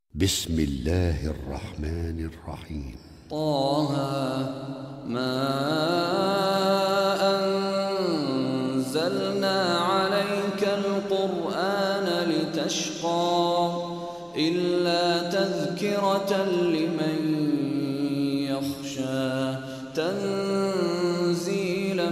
بسم الله الرحمن الرحيم. طه ما أنزلنا عليك القرآن لتشقى إلا تذكرة لمن يخشى تنزيلا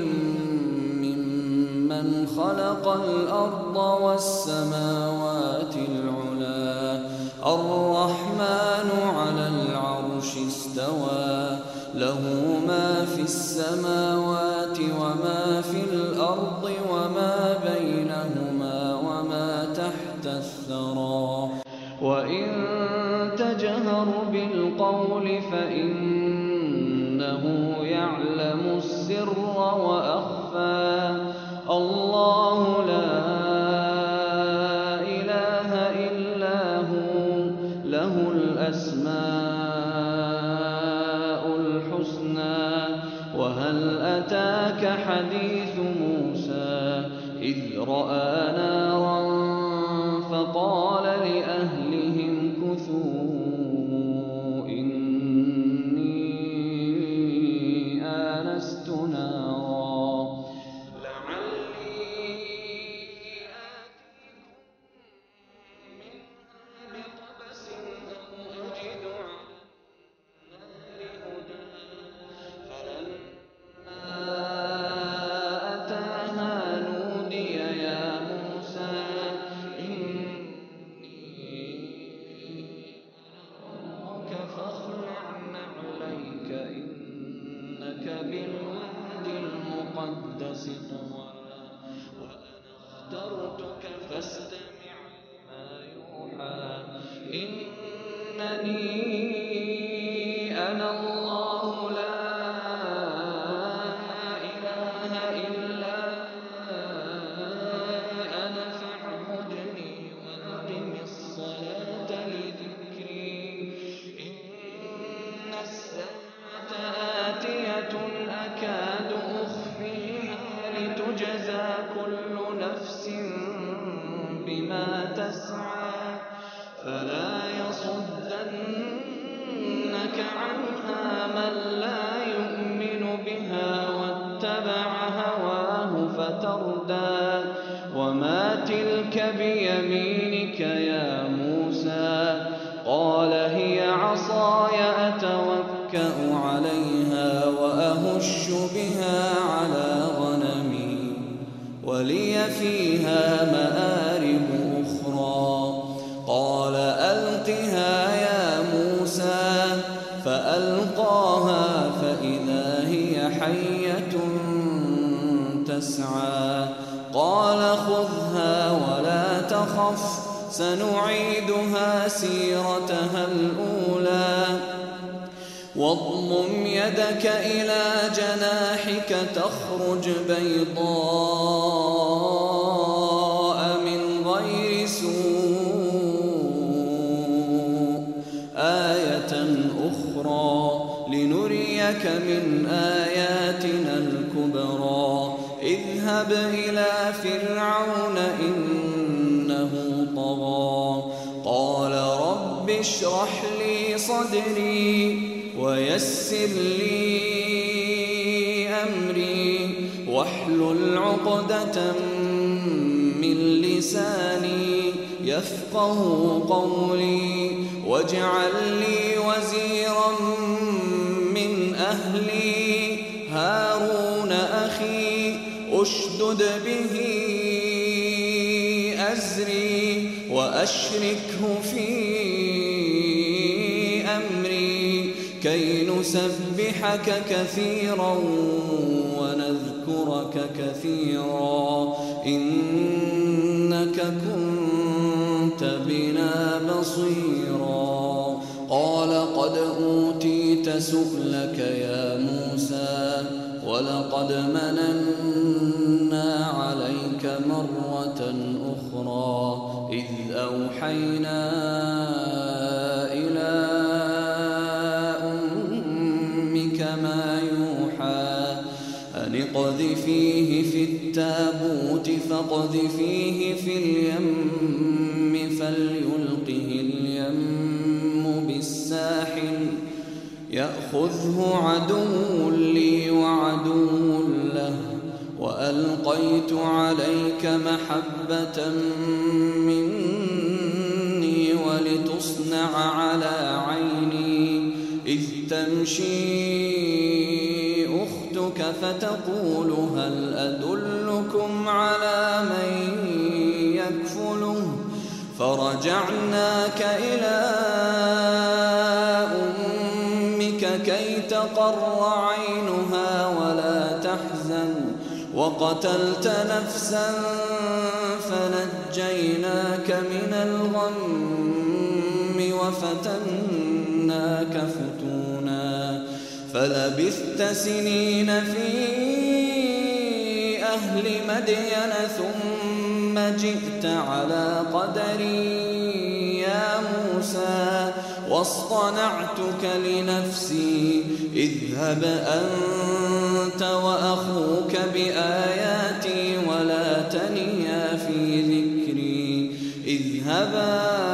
ممن خلق الأرض والسماوات العلى الرحمن على العرش استوى له ما في السماوات وما في الأرض وما بينهما وما تحت الثرى وإن تجهر بالقول فإنه يعلم السر وأخفى الله لا إله إلا هو له الأسماء الحسنى وهل أتاك حديث موسى إذ رأى نارا فقال لأهلهم كثوا إني آنست نارا لعلي آتيكم منها بقبس أو أجد على النار هدى فلما أتاها نودي يا موسى فاخلع نعليك إنك بالواد المقدس طوى وأنا اخترتك فاستمع لما يوحى إنني أنا الله لا إله إلا أنا فاعبدني وأقم الصلاة لذكري إن الساعة آتية أكاد أخفيها لتجزى كل نفس بما تسعى فلا يصدنك عنها من لا يؤمن بها واتبع هواه فتردى وما تلك بيمينك يا موسى قال هي عصاي أتوكأ عليها وأهش بها على غنمي ولي فيها مآرب أخرى قال ألقها يا موسى فألقاها فإذا هي حية تسعى قال خذها ولا تخف سنعيدها سيرتها الأولى واضمم يدك إلى جناحك تخرج بيضاء من غير سوء آية أخرى لنريك من آياتنا الكبرى اذهب إلى فرعون إنه طغى قال رب اشرح لي صدري ويسر لي أمري واحلل عقدة من لساني يفقه قولي واجعل لي وزيرا من أهلي هارون أخي أشدد به أزري وأشركه في أمري كي نسبحك كثيرا ونذكرك كثيرا إنك كنت بنا بصيرا قال قد أوتيت سؤلك يا موسى ولقد مننا عليك مرة أخرى إذ أوحينا إلى أمك ما يوحى أن اقذفيه في التابوت فاقذفيه في اليم فليلقه اليم يأخذه عدو لي وعدو له، وألقيت عليك محبة مني ولتصنع على عيني، إذ تمشي أختك فتقول هل أدلكم على من يكفله، فرجعناك إلى أمك كي تقر عينها ولا تحزن، وقتلت نفسا فنجيناك من الغم وفتناك فتونا، فلبثت سنين في أهل مدين ثم جئت على قدري يا موسى، واصطنعتك لنفسي، اذهب أنت وأخوك بآياتي ولا تنيا في ذكري، اذهبا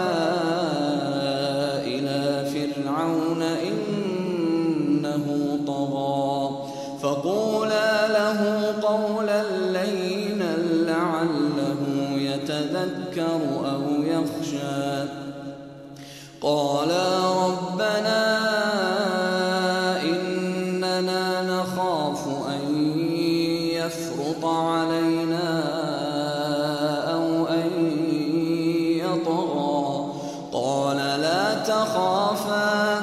إلى فرعون إنه طغى، فقولا له قولا لينا لعله يتذكر أو يخشى. قالا ربنا إننا نخاف أن يفرط علينا أو أن يطغى. قال لا تخافا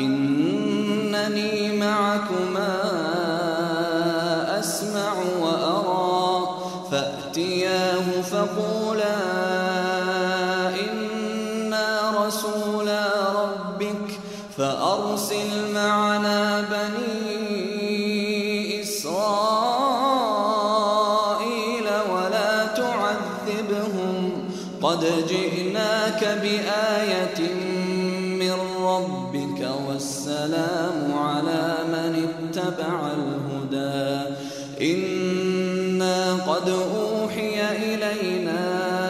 إنني معكما أسمع وأرى، فأتياه فقولا رسولا ربك فأرسل معنا بني إسرائيل ولا تعذبهم، قد جئناك بآية من ربك والسلام على من اتبع الهدى، إنا قد أوحي إلينا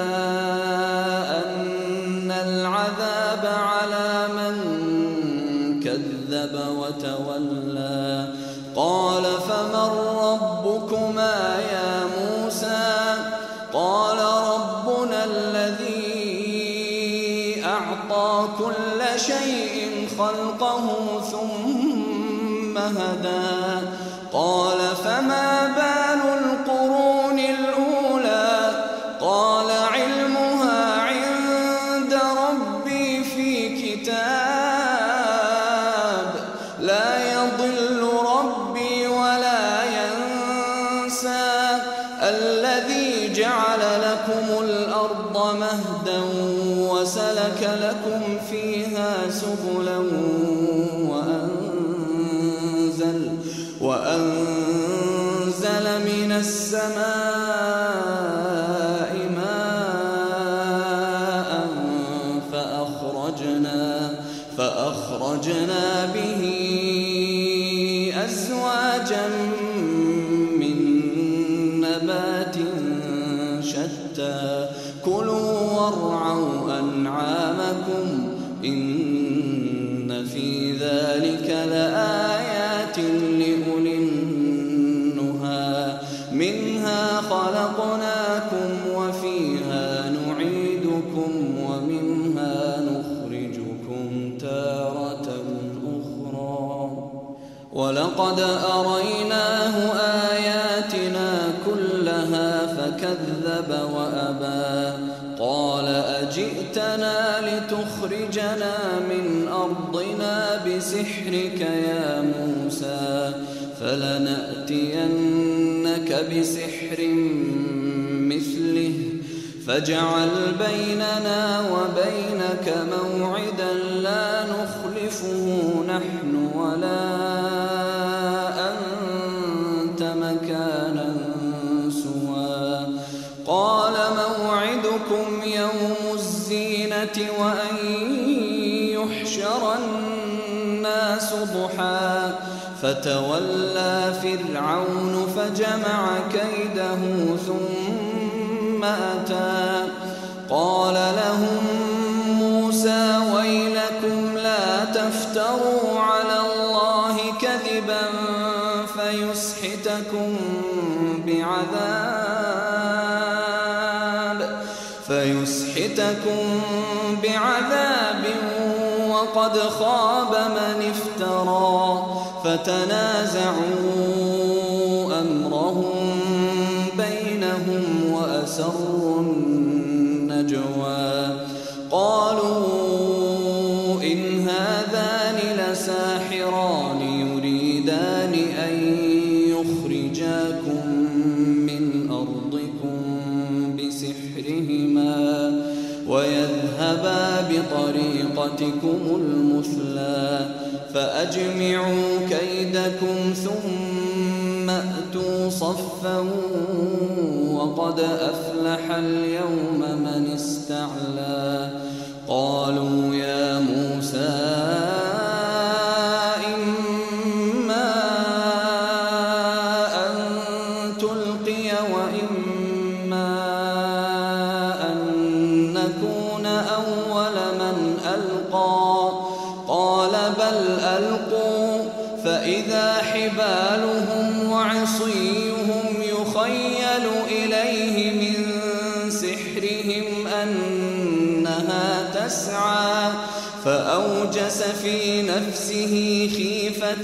العذاب على من كذب وتولى. قال فمن ربكما يا موسى؟ قال ربنا الذي أعطى كل شيء خلقه ثم هدى. قال فما بال القرون الأولى؟ قال علمها عند ربي في كتاب، لا يضل ربي ولا ينسى، الذي جعل لكم الأرض مهدا وسلك لكم فيها سبلا وأنزل من السماء ماء فأخرجنا به أزواجا من نبات شتى، كلوا وارعوا أنعامكم إن في ذلك لآيات لأولي النهى، منها خلقناكم وفيها نعيدكم ومنها نخرجكم تارة أخرى. ولقد أريناه آياتنا كلها فكذب وأبى. قال أجئتنا لتخرجنا من أرضنا بسحرك يا موسى؟ فلنأتينك بسحر مثله فاجعل بيننا وبينك موعدا لا نخلفه نحن ولا أنت مكانا سوى. قال موعدكم يوم الزينة وأن يحشر الناس ضحى. فتولى فرعون فجمع كيده ثم أتى. قال لهم موسى ويلكم لا تفتروا على الله كذبا فيسحتكم بعذاب وقد خاب من افترى فتنازعوا أمرهم بينهم وأسروا النجوى قالوا إن هذان لساحران يريدان أن يخرجاكم من أرضكم بسحرهما ويذهبا بطريقتكم المثلى فأجمعوا كيدكم ثم أتوا صفا وقد أفلح اليوم من استعلى قالوا يا موسى إما أن تلقي وإما أن نكون أول من ألقى قال بل ألقوا فإذا حبالهم وعصيهم يخيل إليه من سحرهم أنها تسعى فأوجس في نفسه خيفة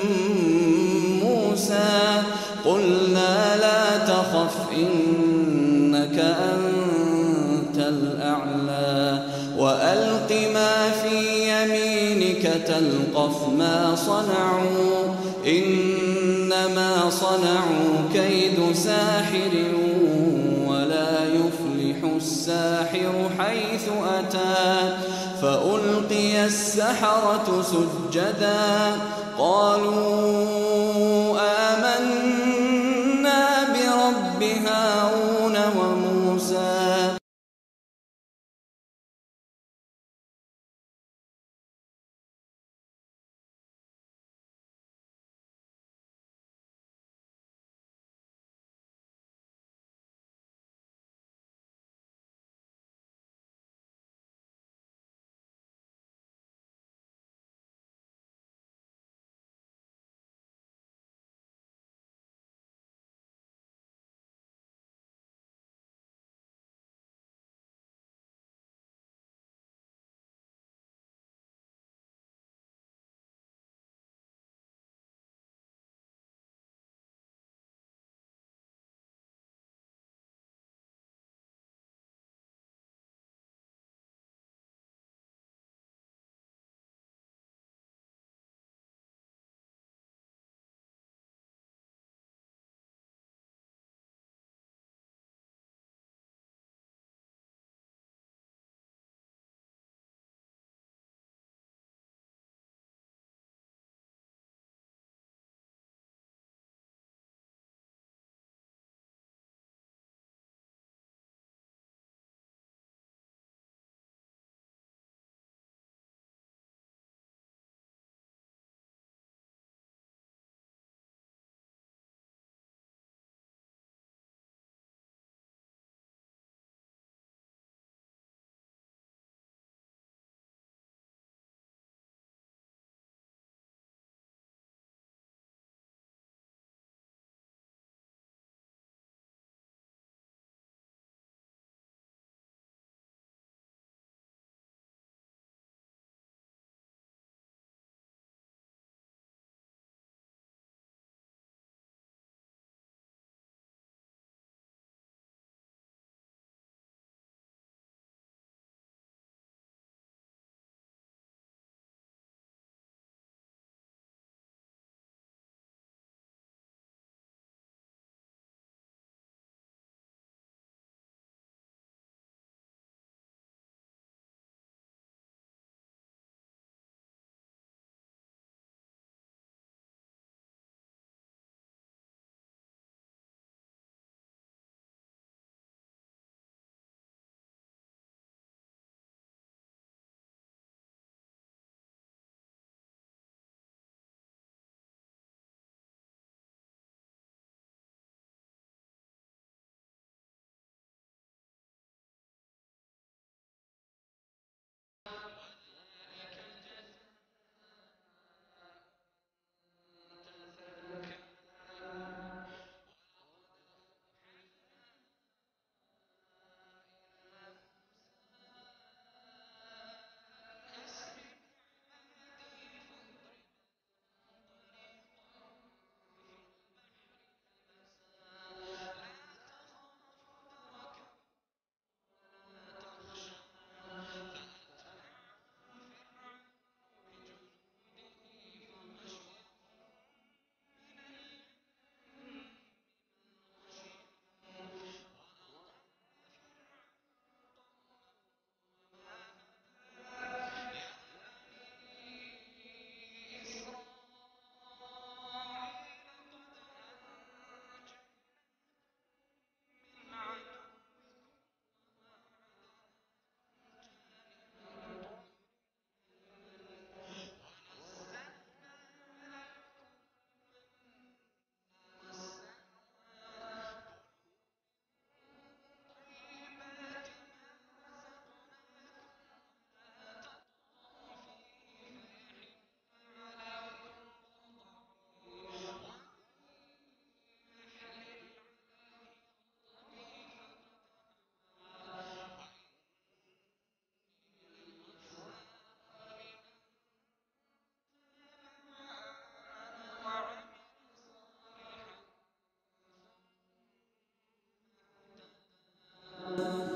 موسى قلنا لا تخف إنك أنت الأعلى وألق ما في يمينك تلقف ما صنعوا إنما صنعوا كيد ساحر ولا يفلح الساحر حيث أتى فألقي السحرة سجدا قالوا آمنا برب هارون وموسى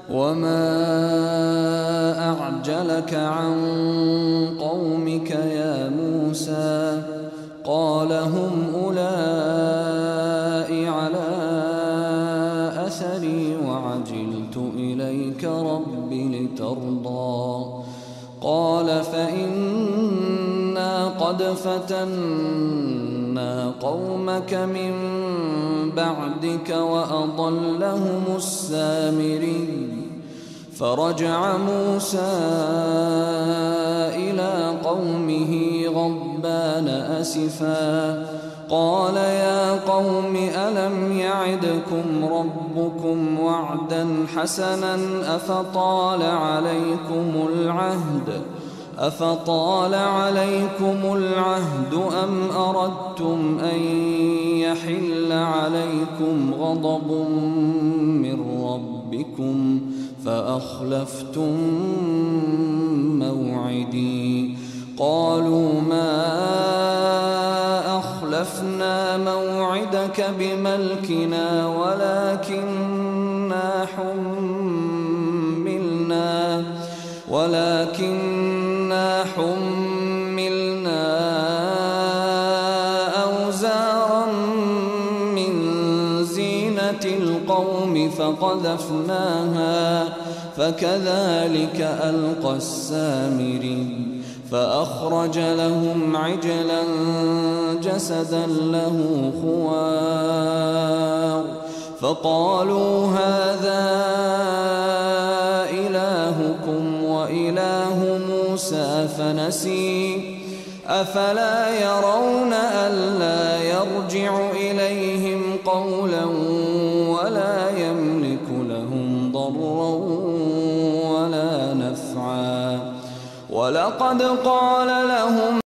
وما أعجلك عن قومك يا موسى قال هم أولئك على أثري وعجلت إليك رب لترضى قال فإنا قد فتنا قومك من بعدك وأضلهم السامري فرجع موسى إلى قومه غضبان أسفا قال يا قوم ألم يعدكم ربكم وعدا حسنا أفطال عليكم العهد أم أردتم أن يحل عليكم غضب من ربكم فأخلفتم موعدي قالوا ما أخلفنا موعدك بملكنا ولكننا حملنا أوزارا من زينة القوم فقذفناها فكذلك ألقى السامري فأخرج لهم عجلا جسدا له خوار فقالوا هذا إلهكم وإله موسى فنسي أفلا يرون ألا يرجع إليهم قولا ولا يملك لهم ضرا ولا نفعا ولقد قال لهم